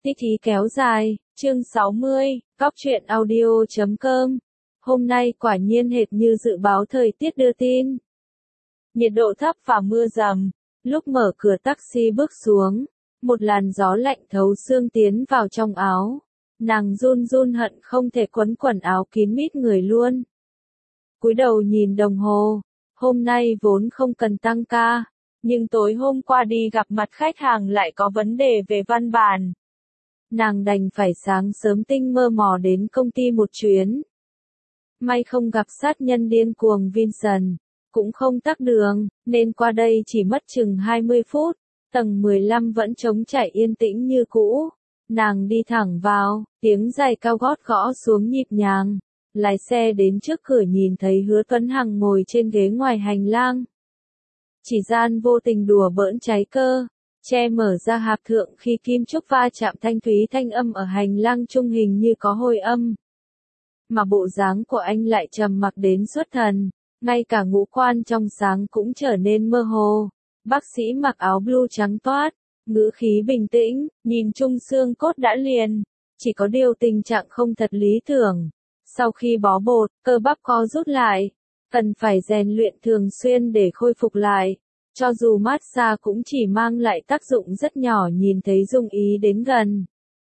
Tích ý kéo dài, chương 60, Góc truyện audio.com. Hôm nay quả nhiên hệt như dự báo thời tiết đưa tin. Nhiệt độ thấp và mưa rầm. Lúc mở cửa taxi bước xuống, một làn gió lạnh thấu xương tiến vào trong áo. Nàng run run hận không thể quấn quần áo kín mít người luôn. Cúi đầu nhìn đồng hồ, hôm nay vốn không cần tăng ca, nhưng tối hôm qua đi gặp mặt khách hàng lại có vấn đề về văn bản. Nàng đành phải sáng sớm tinh mơ mò đến công ty một chuyến. May không gặp sát nhân điên cuồng Vincent, cũng không tắc đường, nên qua đây chỉ mất chừng 20 phút, tầng 15 vẫn trống trải yên tĩnh như cũ. Nàng đi thẳng vào, tiếng giày cao gót gõ xuống nhịp nhàng. Lái xe đến trước cửa nhìn thấy Hứa Tuấn Hằng ngồi trên ghế ngoài hành lang. Chỉ gian vô tình đùa bỡn cháy cơ, che mở ra hạp thượng khi kim trúc va chạm thanh thúy thanh âm ở hành lang trung hình như có hồi âm. Mà bộ dáng của anh lại trầm mặc đến xuất thần, ngay cả ngũ quan trong sáng cũng trở nên mơ hồ. Bác sĩ mặc áo blue trắng toát, ngữ khí bình tĩnh, nhìn chung xương cốt đã liền, chỉ có điều tình trạng không thật lý tưởng. Sau khi bó bột, cơ bắp co rút lại, cần phải rèn luyện thường xuyên để khôi phục lại. Cho dù massage cũng chỉ mang lại tác dụng rất nhỏ, nhìn thấy Dung Ý đến gần.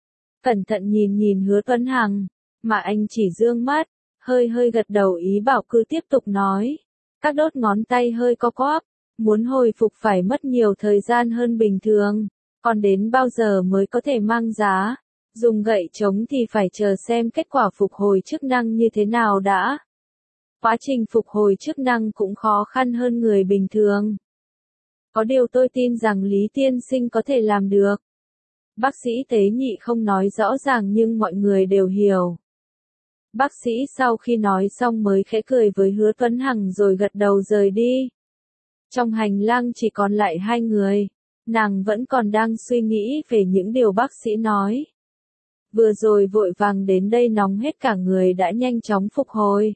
Cẩn thận nhìn Hứa Tuấn Hằng, mà anh chỉ dương mắt, hơi gật đầu ý bảo cứ tiếp tục nói. Các đốt ngón tay hơi co quắp, muốn hồi phục phải mất nhiều thời gian hơn bình thường, còn đến bao giờ mới có thể mang giá. Dùng gậy chống thì phải chờ xem kết quả phục hồi chức năng như thế nào đã. Quá trình phục hồi chức năng cũng khó khăn hơn người bình thường. Có điều tôi tin rằng Lý Tiên Sinh có thể làm được. Bác sĩ tế nhị không nói rõ ràng nhưng mọi người đều hiểu. Bác sĩ sau khi nói xong mới khẽ cười với Hứa Tuấn Hằng rồi gật đầu rời đi. Trong hành lang chỉ còn lại hai người. Nàng vẫn còn đang suy nghĩ về những điều bác sĩ nói. Vừa rồi vội vàng đến đây nóng hết cả người đã nhanh chóng phục hồi.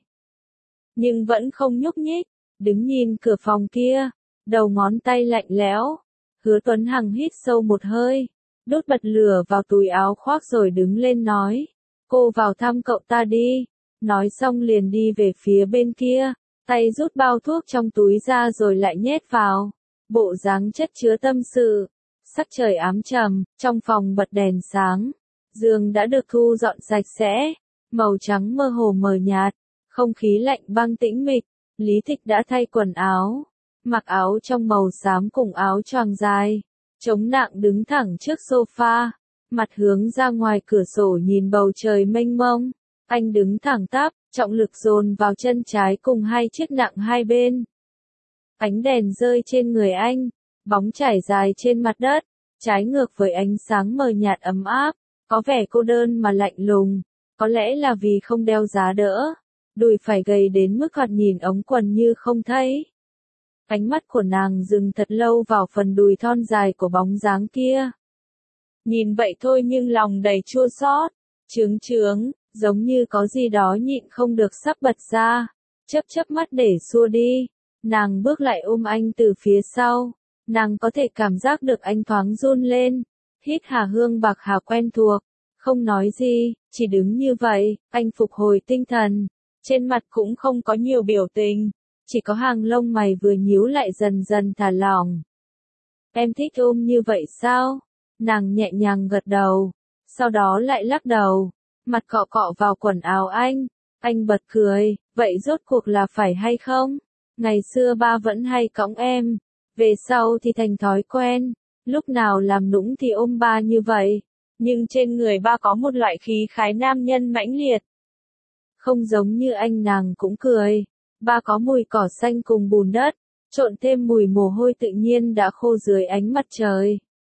Nhưng vẫn không nhúc nhích, đứng nhìn cửa phòng kia, đầu ngón tay lạnh lẽo. Hứa Tuấn Hằng hít sâu một hơi, đốt bật lửa vào túi áo khoác rồi đứng lên nói. Cô vào thăm cậu ta đi. Nói xong liền đi về phía bên kia, tay rút bao thuốc trong túi ra rồi lại nhét vào. Bộ dáng chất chứa tâm sự. Sắc trời ám trầm, trong phòng bật đèn sáng. Giường đã được thu dọn sạch sẽ, màu trắng mơ hồ mờ nhạt, không khí lạnh băng tĩnh mịch. Lý Tịch đã thay quần áo, mặc áo trong màu xám cùng áo choàng dài, chống nạng đứng thẳng trước sofa, mặt hướng ra ngoài cửa sổ nhìn bầu trời mênh mông. Anh đứng thẳng tắp, trọng lực dồn vào chân trái cùng hai chiếc nạng hai bên. Ánh đèn rơi trên người anh, bóng trải dài trên mặt đất, trái ngược với ánh sáng mờ nhạt ấm áp. Có vẻ cô đơn mà lạnh lùng, có lẽ là vì không đeo giá đỡ, đùi phải gầy đến mức thoạt nhìn ống quần như không thấy. Ánh mắt của nàng dừng thật lâu vào phần đùi thon dài của bóng dáng kia. Nhìn vậy thôi nhưng lòng đầy chua xót, chướng, giống như có gì đó nhịn không được sắp bật ra, chớp mắt để xua đi. Nàng bước lại ôm anh từ phía sau, nàng có thể cảm giác được anh thoáng run lên. Hít hà hương bạc hà quen thuộc, không nói gì, chỉ đứng như vậy. Anh phục hồi tinh thần, trên mặt cũng không có nhiều biểu tình, chỉ có hàng lông mày vừa nhíu lại dần dần thả lỏng. Em thích ôm như vậy sao? Nàng nhẹ nhàng gật đầu, sau đó lại lắc đầu, mặt cọ cọ vào quần áo anh bật cười, vậy rốt cuộc là phải hay không? Ngày xưa ba vẫn hay cõng em, về sau thì thành thói quen. Lúc nào làm nũng thì ôm ba như vậy, nhưng trên người ba có một loại khí khái nam nhân mãnh liệt. Không giống như anh. Nàng cũng cười, ba có mùi cỏ xanh cùng bùn đất, trộn thêm mùi mồ hôi tự nhiên đã khô dưới ánh mặt trời.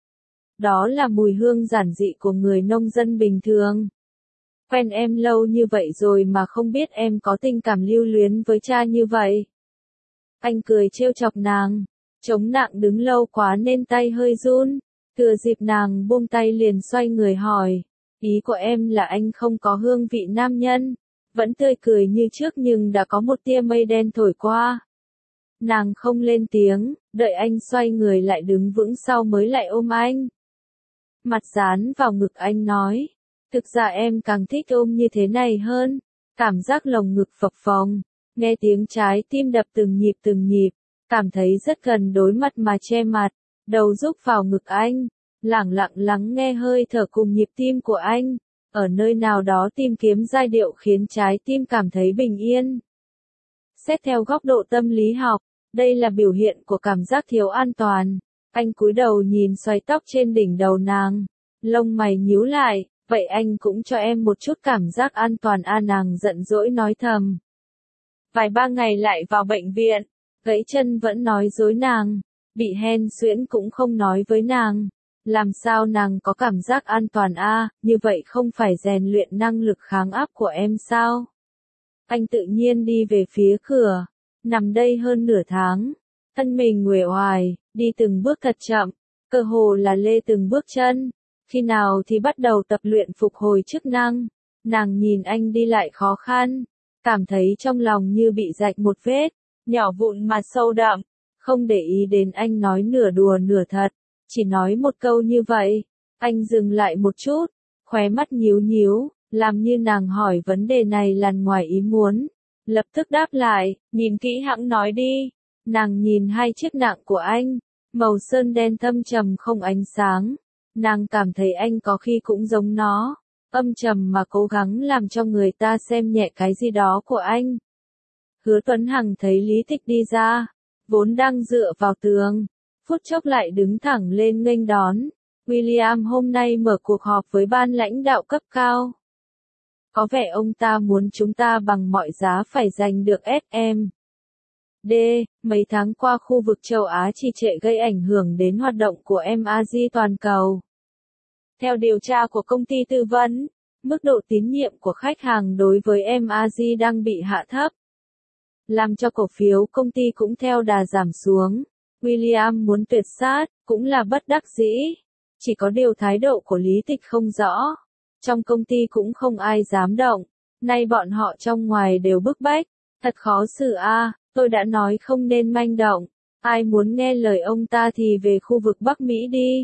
Đó là mùi hương giản dị của người nông dân bình thường. Quen em lâu như vậy rồi mà không biết em có tình cảm lưu luyến với cha như vậy. Anh cười trêu chọc nàng. Chống nạng đứng lâu quá nên tay hơi run, thừa dịp nàng buông tay liền xoay người hỏi, ý của em là anh không có hương vị nam nhân, vẫn tươi cười như trước nhưng đã có một tia mây đen thổi qua. Nàng không lên tiếng, đợi anh xoay người lại đứng vững sau mới lại ôm anh. mặt dán vào ngực anh nói. Thực ra em càng thích ôm như thế này hơn. Cảm giác lồng ngực phập phồng, nghe tiếng trái tim đập từng nhịp, cảm thấy rất gần đối mặt mà che mặt, đầu rúc vào ngực anh, lẳng lặng lắng nghe hơi thở cùng nhịp tim của anh, ở nơi nào đó tìm kiếm giai điệu khiến trái tim cảm thấy bình yên. Xét theo góc độ tâm lý học, đây là biểu hiện của cảm giác thiếu an toàn. Anh cúi đầu nhìn xoáy tóc trên đỉnh đầu nàng, lông mày nhíu lại, vậy anh cũng cho em một chút cảm giác an toàn à, nàng giận dỗi nói thầm. Vài ba ngày lại vào bệnh viện, gãy chân vẫn nói dối nàng, bị hen suyễn cũng không nói với nàng. Làm sao nàng có cảm giác an toàn à, như vậy không phải rèn luyện năng lực kháng áp của em sao? Anh tự nhiên đi về phía cửa, nằm đây hơn nửa tháng, thân mình uể oải, đi từng bước thật chậm, cơ hồ là lê từng bước chân. Khi nào thì bắt đầu tập luyện phục hồi chức năng, nàng nhìn anh đi lại khó khăn, cảm thấy trong lòng như bị rạch một vết, nhỏ vụn mà sâu đậm, không để ý đến anh nói nửa đùa nửa thật, chỉ nói một câu như vậy. Anh dừng lại một chút, khóe mắt nhíu nhíu, làm như nàng hỏi vấn đề này là ngoài ý muốn, lập tức đáp lại, nhìn kỹ hẵng nói đi. Nàng nhìn hai chiếc nạng của anh, màu sơn đen thâm trầm không ánh sáng. Nàng cảm thấy anh có khi cũng giống nó, âm trầm mà cố gắng làm cho người ta xem nhẹ cái gì đó của anh. Hứa Tuấn Hằng thấy Lý Tịch đi ra, vốn đang dựa vào tường, phút chốc lại đứng thẳng lên nghênh đón. William hôm nay mở cuộc họp với ban lãnh đạo cấp cao. Có vẻ ông ta muốn chúng ta bằng mọi giá phải giành được SM. D. Mấy tháng qua khu vực châu Á trì trệ gây ảnh hưởng đến hoạt động của MAG toàn cầu. Theo điều tra của công ty tư vấn, mức độ tín nhiệm của khách hàng đối với MAG đang bị hạ thấp, làm cho cổ phiếu công ty cũng theo đà giảm xuống. William muốn tuyệt sát, cũng là bất đắc dĩ. Chỉ có điều thái độ của Lý Tịch không rõ. Trong công ty cũng không ai dám động. Nay bọn họ trong ngoài đều bức bách. Thật khó xử a, tôi đã nói không nên manh động. Ai muốn nghe lời ông ta thì về khu vực Bắc Mỹ đi.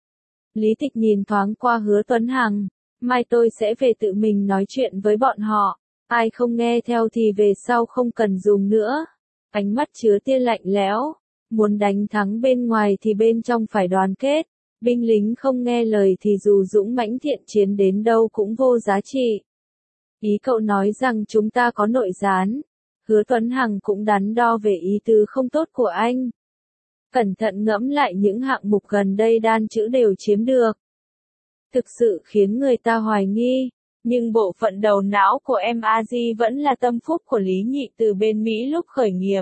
Lý Tịch nhìn thoáng qua Hứa Tuấn Hằng. Mai tôi sẽ về tự mình nói chuyện với bọn họ. Ai không nghe theo thì về sau không cần dùng nữa. Ánh mắt chứa tia lạnh lẽo. Muốn đánh thắng bên ngoài thì bên trong phải đoàn kết. Binh lính không nghe lời thì dù dũng mãnh thiện chiến đến đâu cũng vô giá trị. Ý cậu nói rằng chúng ta có nội gián. Hứa Tuấn Hằng cũng đắn đo về ý tứ không tốt của anh. Cẩn thận ngẫm lại những hạng mục gần đây đan chữ đều chiếm được. Thực sự khiến người ta hoài nghi. Nhưng bộ phận đầu não của MAG vẫn là tâm phúc của Lý Nhị từ bên Mỹ lúc khởi nghiệp.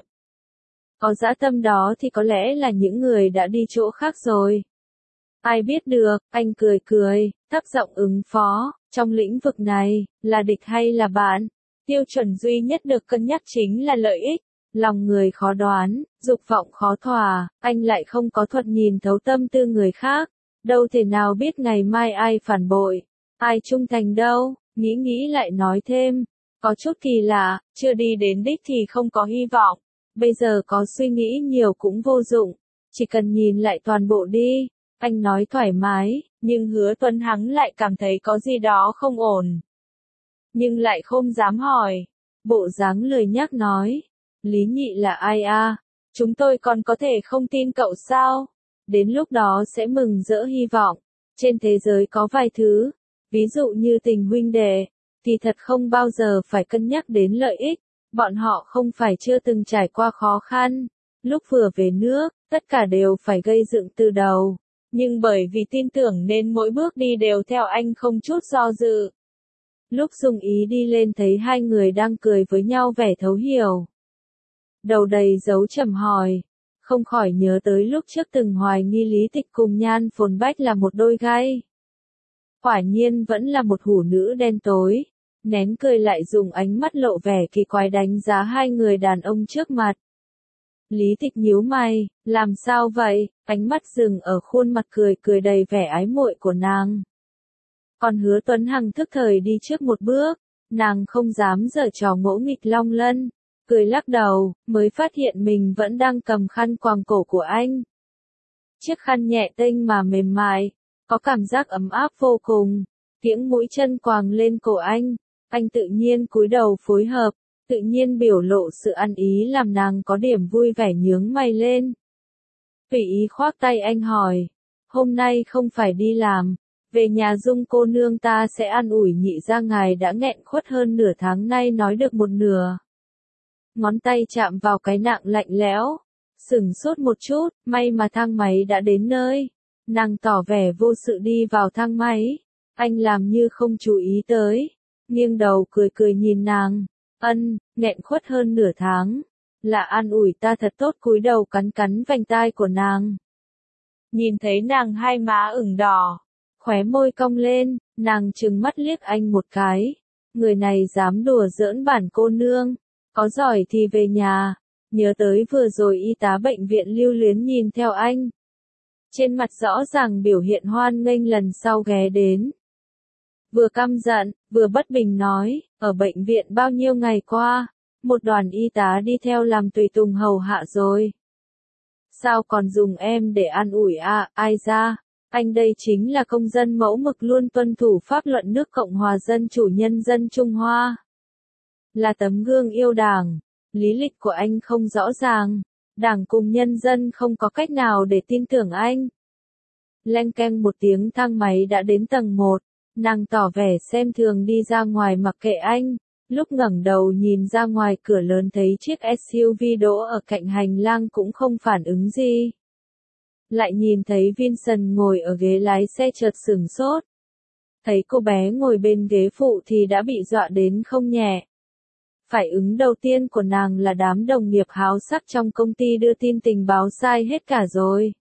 Có dã tâm đó thì có lẽ là những người đã đi chỗ khác rồi. Ai biết được, anh cười cười, thấp giọng ứng phó, trong lĩnh vực này, là địch hay là bạn? Tiêu chuẩn duy nhất được cân nhắc chính là lợi ích. Lòng người khó đoán, dục vọng khó thỏa, anh lại không có thuật nhìn thấu tâm tư người khác. Đâu thể nào biết ngày mai ai phản bội, ai trung thành đâu, nghĩ lại nói thêm. Có chút kỳ lạ, chưa đi đến đích thì không có hy vọng. Bây giờ có suy nghĩ nhiều cũng vô dụng, chỉ cần nhìn lại toàn bộ đi. Anh nói thoải mái, nhưng Hứa Tuấn Hằng lại cảm thấy có gì đó không ổn. Nhưng lại không dám hỏi. Bộ dáng lười nhác nói. Lý Nhị là ai a? Chúng tôi còn có thể không tin cậu sao? Đến lúc đó sẽ mừng rỡ hy vọng. Trên thế giới có vài thứ, ví dụ như tình huynh đệ, thì thật không bao giờ phải cân nhắc đến lợi ích. Bọn họ không phải chưa từng trải qua khó khăn. Lúc vừa về nước, tất cả đều phải gây dựng từ đầu. Nhưng bởi vì tin tưởng nên mỗi bước đi đều theo anh không chút do dự. Lúc Dung Ý đi lên thấy hai người đang cười với nhau vẻ thấu hiểu. Đầu đầy dấu trầm hỏi. Không khỏi nhớ tới lúc trước từng hoài nghi Lý Tịch cùng Nhan Phồn Bách là một đôi gai. Quả nhiên vẫn là một hủ nữ đen tối. Nén cười lại dùng ánh mắt lộ vẻ kỳ quái đánh giá hai người đàn ông trước mặt. Lý Tịch nhíu mày, làm sao vậy? Ánh mắt dừng ở khuôn mặt cười đầy vẻ ái muội của nàng. Còn Hứa Tuấn Hằng thức thời đi trước một bước, nàng không dám giở trò ngỗ nghịch long lân, cười lắc đầu, mới phát hiện mình vẫn đang cầm khăn quàng cổ của anh. Chiếc khăn nhẹ tênh mà mềm mại, có cảm giác ấm áp vô cùng. Kiễng mũi chân quàng lên cổ anh tự nhiên cúi đầu phối hợp, tự nhiên biểu lộ sự ăn ý làm nàng có điểm vui vẻ nhướng mày lên. Tùy ý khoác tay anh hỏi, hôm nay không phải đi làm, về nhà Dung cô nương ta sẽ an ủi nhị ra ngài đã nghẹn khuất hơn nửa tháng nay nói được một nửa. Ngón tay chạm vào cái nạng lạnh lẽo, sửng sốt một chút, may mà thang máy đã đến nơi. Nàng tỏ vẻ vô sự đi vào thang máy, anh làm như không chú ý tới, nghiêng đầu cười cười nhìn nàng, nghẹn khuất hơn nửa tháng, là an ủi ta thật tốt, cúi đầu cắn cắn vành tai của nàng. Nhìn thấy nàng hai má ửng đỏ, khóe môi cong lên, nàng trừng mắt liếc anh một cái, người này dám đùa giỡn bản cô nương, có giỏi thì về nhà, nhớ tới vừa rồi y tá bệnh viện Lưu Luyến nhìn theo anh. Trên mặt rõ ràng biểu hiện hoan nghênh lần sau ghé đến. Vừa căm giận, vừa bất bình nói, ở bệnh viện bao nhiêu ngày qua, một đoàn y tá đi theo làm tùy tùng hầu hạ rồi. Sao còn dùng em để an ủi à, ai ra, anh đây chính là công dân mẫu mực luôn tuân thủ pháp luật nước Cộng hòa Dân chủ Nhân dân Trung Hoa. Là tấm gương yêu Đảng, lý lịch của anh không rõ ràng, Đảng cùng nhân dân không có cách nào để tin tưởng anh. Leng keng một tiếng thang máy đã đến tầng 1, nàng tỏ vẻ xem thường đi ra ngoài mặc kệ anh, lúc ngẩng đầu nhìn ra ngoài cửa lớn thấy chiếc SUV đỗ ở cạnh hành lang cũng không phản ứng gì. Lại nhìn thấy Vincent ngồi ở ghế lái xe chợt sửng sốt. Thấy cô bé ngồi bên ghế phụ thì đã bị dọa đến không nhẹ. Phản ứng đầu tiên của nàng là đám đồng nghiệp háo sắc trong công ty đưa tin tình báo sai hết cả rồi.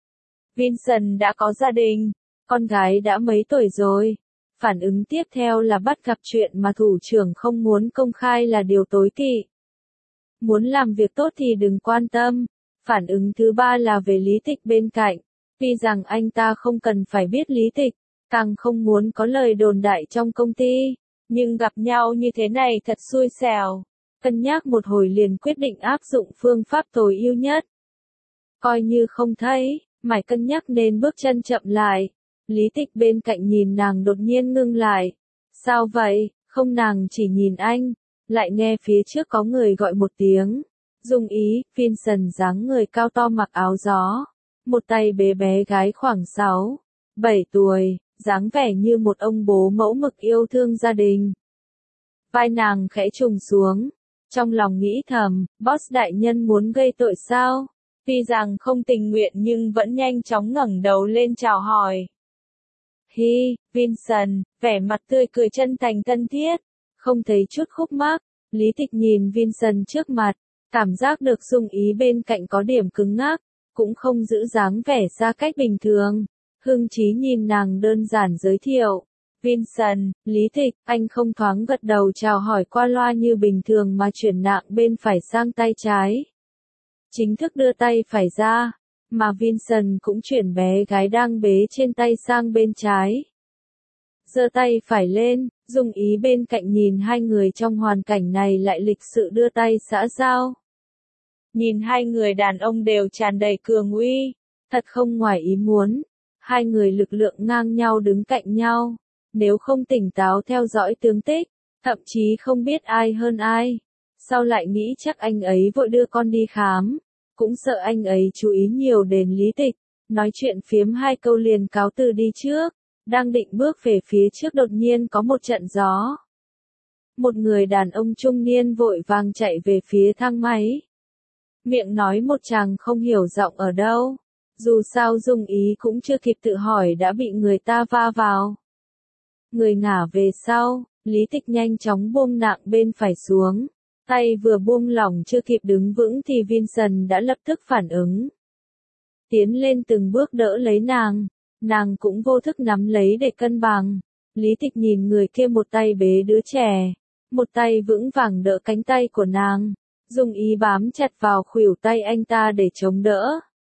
Vincent đã có gia đình, con gái đã mấy tuổi rồi. Phản ứng tiếp theo là bắt gặp chuyện mà thủ trưởng không muốn công khai là điều tối kỵ. Muốn làm việc tốt thì đừng quan tâm. Phản ứng thứ ba là về Lý Tịch bên cạnh. Tuy rằng anh ta không cần phải biết Lý Tịch, càng không muốn có lời đồn đại trong công ty. Nhưng gặp nhau như thế này thật xui xẻo. Cân nhắc một hồi liền quyết định áp dụng phương pháp tối ưu nhất. Coi như không thấy, mải cân nhắc nên bước chân chậm lại. Lý Tịch bên cạnh nhìn nàng đột nhiên ngưng lại. Sao vậy? Không, nàng chỉ nhìn anh. Lại nghe phía trước có người gọi một tiếng. Dung ý, Vincent dáng người cao to mặc áo gió. Một tay bế bé gái khoảng 6, 7 tuổi, dáng vẻ như một ông bố mẫu mực yêu thương gia đình. Vai nàng khẽ trùng xuống. Trong lòng nghĩ thầm, boss đại nhân muốn gây tội sao? Tuy rằng không tình nguyện nhưng vẫn nhanh chóng ngẩng đầu lên chào hỏi. Hi, Vincent, vẻ mặt tươi cười chân thành thân thiết, không thấy chút khúc mắc. Lý Tịch nhìn Vincent trước mặt, cảm giác được Dung ý bên cạnh có điểm cứng ngắc, cũng không giữ dáng vẻ xa cách bình thường. Hưng Chí nhìn nàng đơn giản giới thiệu. Vincent, Lý Tịch, anh không thoáng gật đầu chào hỏi qua loa như bình thường mà chuyển nạng bên phải sang tay trái. Chính thức đưa tay phải ra, mà Vincent cũng chuyển bé gái đang bế trên tay sang bên trái. Giơ tay phải lên, Dung ý bên cạnh nhìn hai người trong hoàn cảnh này lại lịch sự đưa tay xã giao. Nhìn hai người đàn ông đều tràn đầy cường uy, thật không ngoài ý muốn. Hai người lực lượng ngang nhau đứng cạnh nhau, nếu không tỉnh táo theo dõi tướng tích, thậm chí không biết ai hơn ai. Sau lại nghĩ chắc anh ấy vội đưa con đi khám, cũng sợ anh ấy chú ý nhiều đến Lý Tịch, nói chuyện phiếm hai câu liền cáo từ đi trước, đang định bước về phía trước đột nhiên có một trận gió. Một người đàn ông trung niên vội vàng chạy về phía thang máy. Miệng nói một chàng không hiểu giọng ở đâu. Dù sao Dung ý cũng chưa kịp tự hỏi đã bị người ta va vào. Người ngả về sau, Lý Tịch nhanh chóng buông nạng bên phải xuống. Tay vừa buông lỏng chưa kịp đứng vững thì Vincent đã lập tức phản ứng. Tiến lên từng bước đỡ lấy nàng cũng vô thức nắm lấy để cân bằng. Lý Tịch nhìn người kia một tay bế đứa trẻ, một tay vững vàng đỡ cánh tay của nàng. Dung ý bám chặt vào khuỷu tay anh ta để chống đỡ.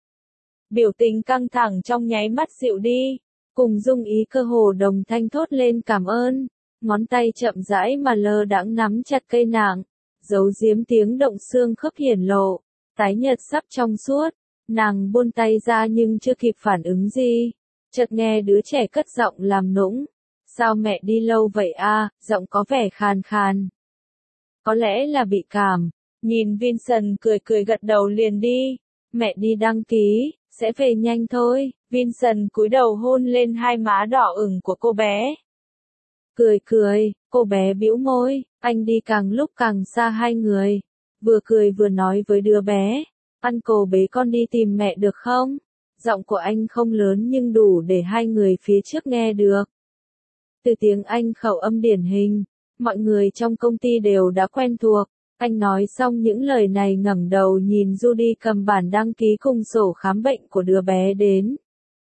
Biểu tình căng thẳng trong nháy mắt dịu đi, cùng Dung ý cơ hồ đồng thanh thốt lên cảm ơn, ngón tay chậm rãi mà lơ đãng nắm chặt cây nạng, giấu giếm tiếng động xương khớp hiển lộ, tái nhợt sắp trong suốt, nàng buông tay ra nhưng chưa kịp phản ứng gì. Chợt nghe đứa trẻ cất giọng làm nũng. Sao mẹ đi lâu vậy a? Giọng có vẻ khàn khàn. Có lẽ là bị cảm. Nhìn Vincent cười cười gật đầu liền đi. Mẹ đi đăng ký, sẽ về nhanh thôi. Vincent cúi đầu hôn lên hai má đỏ ửng của cô bé. Cười cười, cô bé bĩu môi, anh đi càng lúc càng xa hai người. Vừa cười vừa nói với đứa bé. Uncle bế con đi tìm mẹ được không? Giọng của anh không lớn nhưng đủ để hai người phía trước nghe được. Từ tiếng Anh khẩu âm điển hình, mọi người trong công ty đều đã quen thuộc. Anh nói xong những lời này ngẩng đầu nhìn Judy cầm bản đăng ký cùng sổ khám bệnh của đứa bé đến.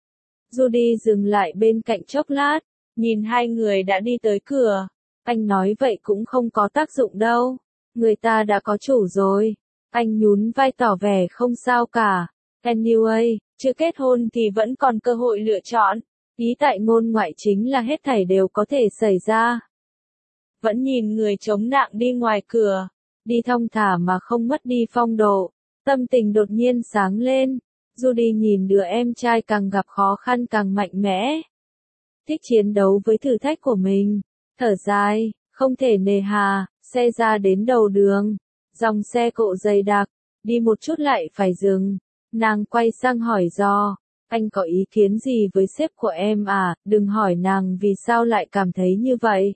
Judy dừng lại bên cạnh chốc lát, nhìn hai người đã đi tới cửa. Anh nói vậy cũng không có tác dụng đâu. Người ta đã có chủ rồi. Anh nhún vai tỏ vẻ không sao cả. Anyway, chưa kết hôn thì vẫn còn cơ hội lựa chọn. Ý tại ngôn ngoại chính là hết thảy đều có thể xảy ra. Vẫn nhìn người chống nạng đi ngoài cửa. Đi thong thả mà không mất đi phong độ. Tâm tình đột nhiên sáng lên. Judy nhìn đứa em trai càng gặp khó khăn càng mạnh mẽ. Thích chiến đấu với thử thách của mình. Thở dài, không thể nề hà, xe ra đến đầu đường. Dòng xe cộ dày đặc, đi một chút lại phải dừng. Nàng quay sang hỏi do, anh có ý kiến gì với sếp của em à, đừng hỏi nàng vì sao lại cảm thấy như vậy.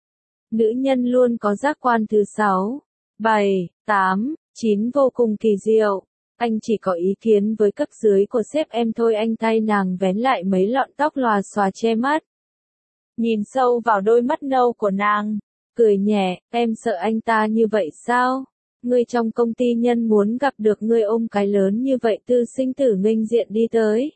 Nữ nhân luôn có giác quan thứ 6, 7, 8, 9 vô cùng kỳ diệu. Anh chỉ có ý kiến với cấp dưới của sếp em thôi. Anh thay nàng vén lại mấy lọn tóc lòa xòa che mắt. Nhìn sâu vào đôi mắt nâu của nàng, cười nhẹ, em sợ anh ta như vậy sao? Ngươi trong công ty nhân muốn gặp được ngươi ôm cái lớn như vậy tư sinh tử nghênh diện đi tới.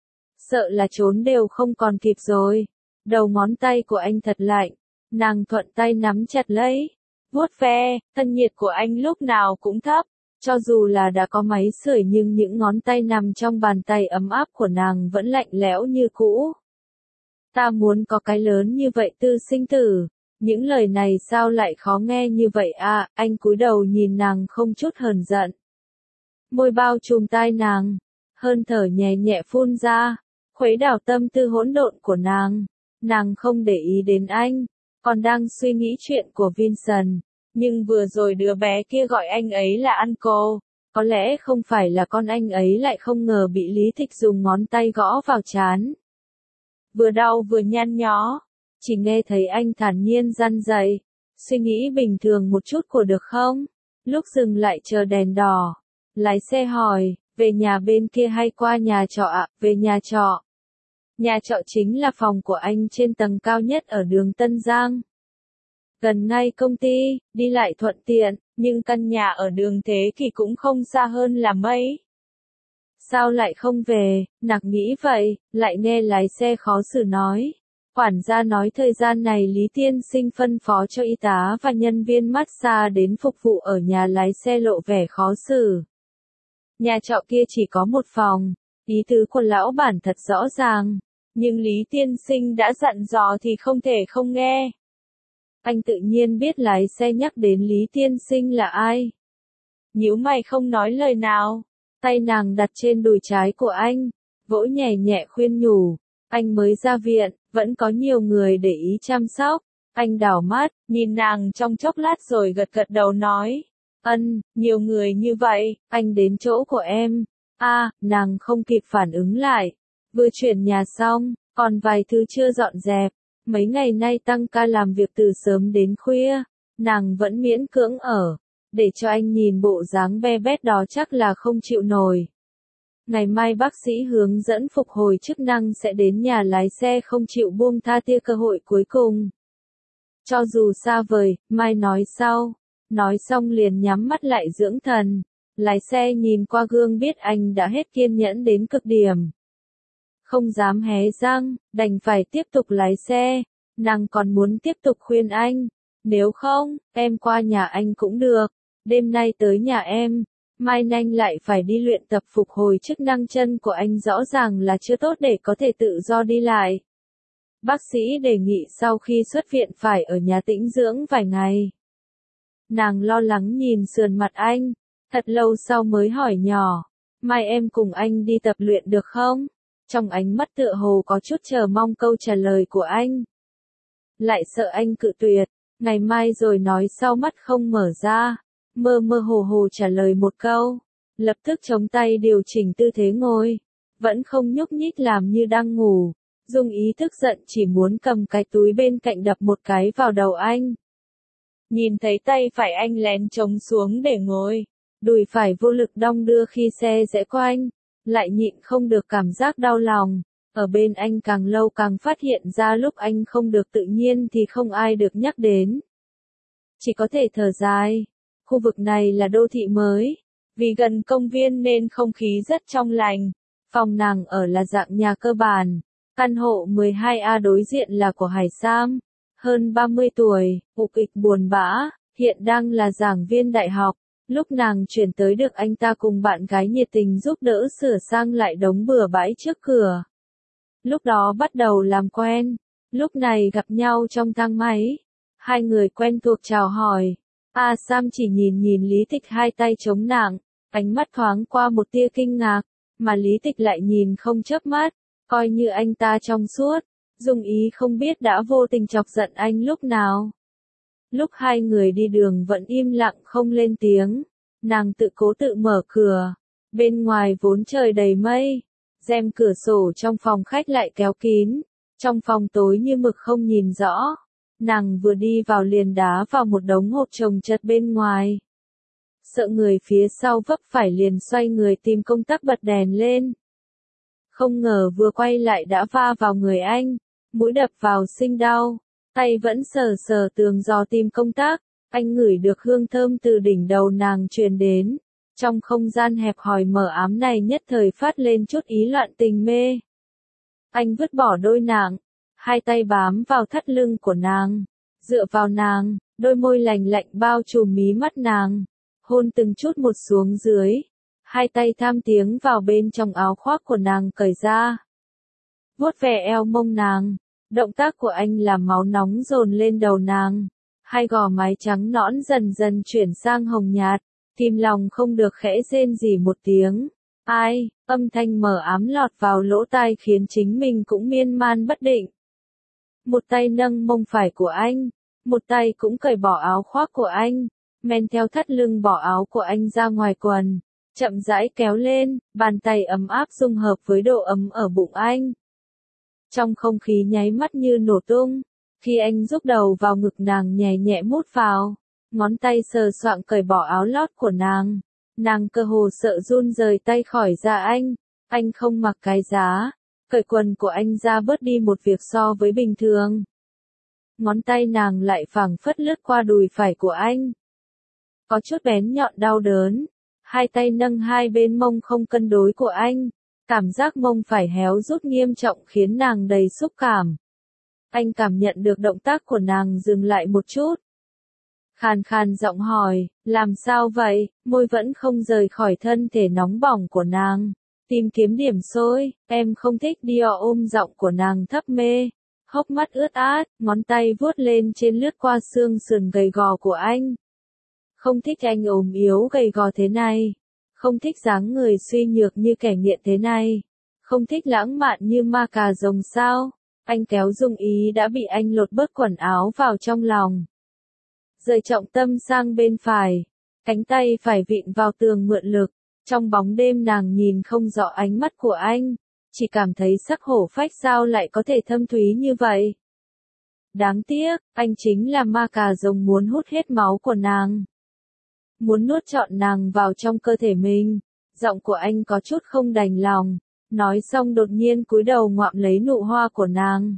Sợ là trốn đều không còn kịp rồi. Đầu ngón tay của anh thật lạnh, nàng thuận tay nắm chặt lấy, vuốt ve, thân nhiệt của anh lúc nào cũng thấp. Cho dù là đã có máy sưởi nhưng những ngón tay nằm trong bàn tay ấm áp của nàng vẫn lạnh lẽo như cũ. Ta muốn có cái lớn như vậy tư sinh tử. Những lời này sao lại khó nghe như vậy à, anh cúi đầu nhìn nàng không chút hờn giận. Môi bao trùm tai nàng, hơi thở nhẹ nhẹ phun ra, khuấy đảo tâm tư hỗn độn của nàng. Nàng không để ý đến anh, còn đang suy nghĩ chuyện của Vincent. Nhưng vừa rồi đứa bé kia gọi anh ấy là uncle, có lẽ không phải là con anh ấy lại không ngờ bị Lý Thịch dùng ngón tay gõ vào trán. Vừa đau vừa nhăn nhó, chỉ nghe thấy anh thản nhiên răn dậy, suy nghĩ bình thường một chút của được không? Lúc dừng lại chờ đèn đỏ, lái xe hỏi, về nhà bên kia hay qua nhà trọ ạ? Về nhà trọ. Nhà trọ chính là phòng của anh trên tầng cao nhất ở đường Tân Giang. Gần ngay công ty, đi lại thuận tiện, nhưng căn nhà ở đường Thế Kỷ cũng không xa hơn là mấy. Sao lại không về, Nặc nghĩ vậy, lại nghe lái xe khó xử nói. Quản gia nói thời gian này Lý Tiên Sinh phân phó cho y tá và nhân viên massage đến phục vụ ở nhà. Lái xe lộ vẻ khó xử. Nhà trọ kia chỉ có một phòng, ý tứ của lão bản thật rõ ràng, nhưng Lý Tiên Sinh đã dặn dò thì không thể không nghe. Anh tự nhiên biết lái xe nhắc đến Lý Tiên Sinh là ai. Nhíu mày không nói lời nào, tay nàng đặt trên đùi trái của anh, vỗ nhẹ nhẹ khuyên nhủ. Anh mới ra viện, vẫn có nhiều người để ý chăm sóc. Anh đảo mắt, nhìn nàng trong chốc lát rồi gật gật đầu nói. Nhiều người như vậy, anh đến chỗ của em. Nàng không kịp phản ứng lại. Vừa chuyển nhà xong, còn vài thứ chưa dọn dẹp. Mấy ngày nay tăng ca làm việc từ sớm đến khuya. Nàng vẫn miễn cưỡng ở. Để cho anh nhìn bộ dáng be bét đó chắc là không chịu nổi. Ngày mai bác sĩ hướng dẫn phục hồi chức năng sẽ đến nhà. Lái xe không chịu buông tha tia cơ hội cuối cùng. Cho dù xa vời, mai nói sau. Nói xong liền nhắm mắt lại dưỡng thần. Lái xe nhìn qua gương biết anh đã hết kiên nhẫn đến cực điểm. Không dám hé răng, đành phải tiếp tục lái xe. Nàng còn muốn tiếp tục khuyên anh. Nếu không, em qua nhà anh cũng được. Đêm nay tới nhà em. Mai anh lại phải đi luyện tập phục hồi chức năng chân của anh, rõ ràng là chưa tốt để có thể tự do đi lại. Bác sĩ đề nghị sau khi xuất viện phải ở nhà tĩnh dưỡng vài ngày. Nàng lo lắng nhìn sườn mặt anh, thật lâu sau mới hỏi nhỏ, mai em cùng anh đi tập luyện được không? trong ánh mắt tựa hồ có chút chờ mong câu trả lời của anh. Lại sợ anh cự tuyệt, ngày mai rồi nói sau mắt không mở ra, mơ mơ hồ hồ trả lời một câu, lập tức chống tay điều chỉnh tư thế ngồi, vẫn không nhúc nhích làm như đang ngủ. Dung Ý tức giận chỉ muốn cầm cái túi bên cạnh đập một cái vào đầu anh. Nhìn thấy tay phải anh lén chống xuống để ngồi, đùi phải vô lực đong đưa khi xe rẽ qua anh, lại nhịn không được cảm giác đau lòng. Ở bên anh càng lâu càng phát hiện ra lúc anh không được tự nhiên thì không ai được nhắc đến. Chỉ có thể thở dài. Khu vực này là đô thị mới, vì gần công viên nên không khí rất trong lành. Phòng nàng ở là dạng nhà cơ bản. Căn hộ 12A đối diện là của Hải Sam, hơn 30 tuổi, ục ịch buồn bã, hiện đang là giảng viên đại học. Lúc nàng chuyển tới được anh ta cùng bạn gái nhiệt tình giúp đỡ sửa sang lại đống bừa bãi trước cửa. Lúc đó bắt đầu làm quen, lúc này gặp nhau trong thang máy. Hai người quen thuộc chào hỏi. Sam chỉ nhìn Lý Tịch hai tay chống nạng, ánh mắt thoáng qua một tia kinh ngạc, mà Lý Tịch lại nhìn không chớp mắt, coi như anh ta trong suốt. Dung Ý không biết đã vô tình chọc giận anh lúc nào. Lúc hai người đi đường vẫn im lặng không lên tiếng, nàng tự cố tự mở cửa. Bên ngoài vốn trời đầy mây, rèm cửa sổ trong phòng khách lại kéo kín, trong phòng tối như mực không nhìn rõ. Nàng vừa đi vào liền đá vào một đống hộp chồng chất bên ngoài. Sợ người phía sau vấp phải liền xoay người tìm công tắc bật đèn lên. Không ngờ vừa quay lại đã va vào người anh, mũi đập vào sinh đau, tay vẫn sờ sờ tường dò tìm công tắc. Anh ngửi được hương thơm từ đỉnh đầu nàng truyền đến. Trong không gian hẹp hòi mờ ám này nhất thời phát lên chút ý loạn tình mê. Anh vứt bỏ đôi nàng, hai tay bám vào thắt lưng của nàng, dựa vào nàng, đôi môi lành lạnh bao trùm mí mắt nàng, hôn từng chút một xuống dưới, hai tay tham tiếng vào bên trong áo khoác của nàng cởi ra. Vuốt ve eo mông nàng, động tác của anh làm máu nóng dồn lên đầu nàng, hai gò mái trắng nõn dần dần chuyển sang hồng nhạt, kìm lòng không được khẽ rên rỉ một tiếng. Ai, âm thanh mờ ám lọt vào lỗ tai khiến chính mình cũng miên man bất định. Một tay nâng mông phải của anh, một tay cũng cởi bỏ áo khoác của anh, men theo thắt lưng bỏ áo của anh ra ngoài quần, chậm rãi kéo lên, bàn tay ấm áp dung hợp với độ ấm ở bụng anh. Trong không khí nháy mắt như nổ tung, khi anh rúc đầu vào ngực nàng nhẹ nhẹ mút vào, ngón tay sờ soạng cởi bỏ áo lót của nàng. Nàng cơ hồ sợ run rời tay khỏi da anh không mặc cái giá, cởi quần của anh ra bớt đi một việc so với bình thường. Ngón tay nàng lại phảng phất lướt qua đùi phải của anh. Có chút bén nhọn đau đớn, hai tay nâng hai bên mông không cân đối của anh, cảm giác mông phải héo rút nghiêm trọng khiến nàng đầy xúc cảm. Anh cảm nhận được động tác của nàng dừng lại một chút. Khàn khàn giọng hỏi, làm sao vậy, môi vẫn không rời khỏi thân thể nóng bỏng của nàng. Tìm kiếm điểm xôi, em không thích Dior ôm giọng của nàng thấp mê. Hốc mắt ướt át, ngón tay vuốt lên trên lướt qua xương sườn gầy gò của anh. Không thích anh ốm yếu gầy gò thế này. Không thích dáng người suy nhược như kẻ nghiện thế này. Không thích lãng mạn như ma cà rồng sao. Anh kéo Dung Ý đã bị anh lột bớt quần áo vào trong lòng. Rời trọng tâm sang bên phải, cánh tay phải vịn vào tường mượn lực, trong bóng đêm nàng nhìn không rõ ánh mắt của anh, chỉ cảm thấy sắc hổ phách sao lại có thể thâm thúy như vậy. Đáng tiếc, anh chính là ma cà rồng muốn hút hết máu của nàng. Muốn nuốt trọn nàng vào trong cơ thể mình, giọng của anh có chút không đành lòng, nói xong đột nhiên cúi đầu ngoạm lấy nụ hoa của nàng.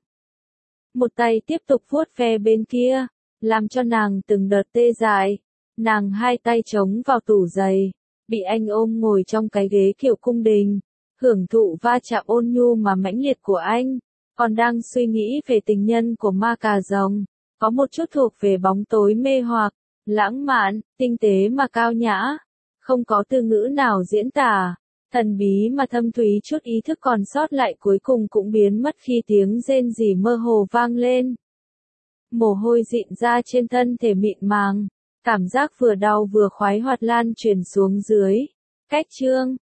Một tay tiếp tục vuốt ve bên kia, làm cho nàng từng đợt tê dại. Nàng hai tay chống vào tủ giày, bị anh ôm ngồi trong cái ghế kiểu cung đình, hưởng thụ va chạm ôn nhu mà mãnh liệt của anh, còn đang suy nghĩ về tình nhân của ma cà rồng, có một chút thuộc về bóng tối mê hoặc, lãng mạn, tinh tế mà cao nhã, không có từ ngữ nào diễn tả, thần bí mà thâm thúy chút ý thức còn sót lại cuối cùng cũng biến mất khi tiếng rên rỉ mơ hồ vang lên. Mồ hôi dịn ra trên thân thể mịn màng, cảm giác vừa đau vừa khoái hoạt lan truyền xuống dưới. Cách chương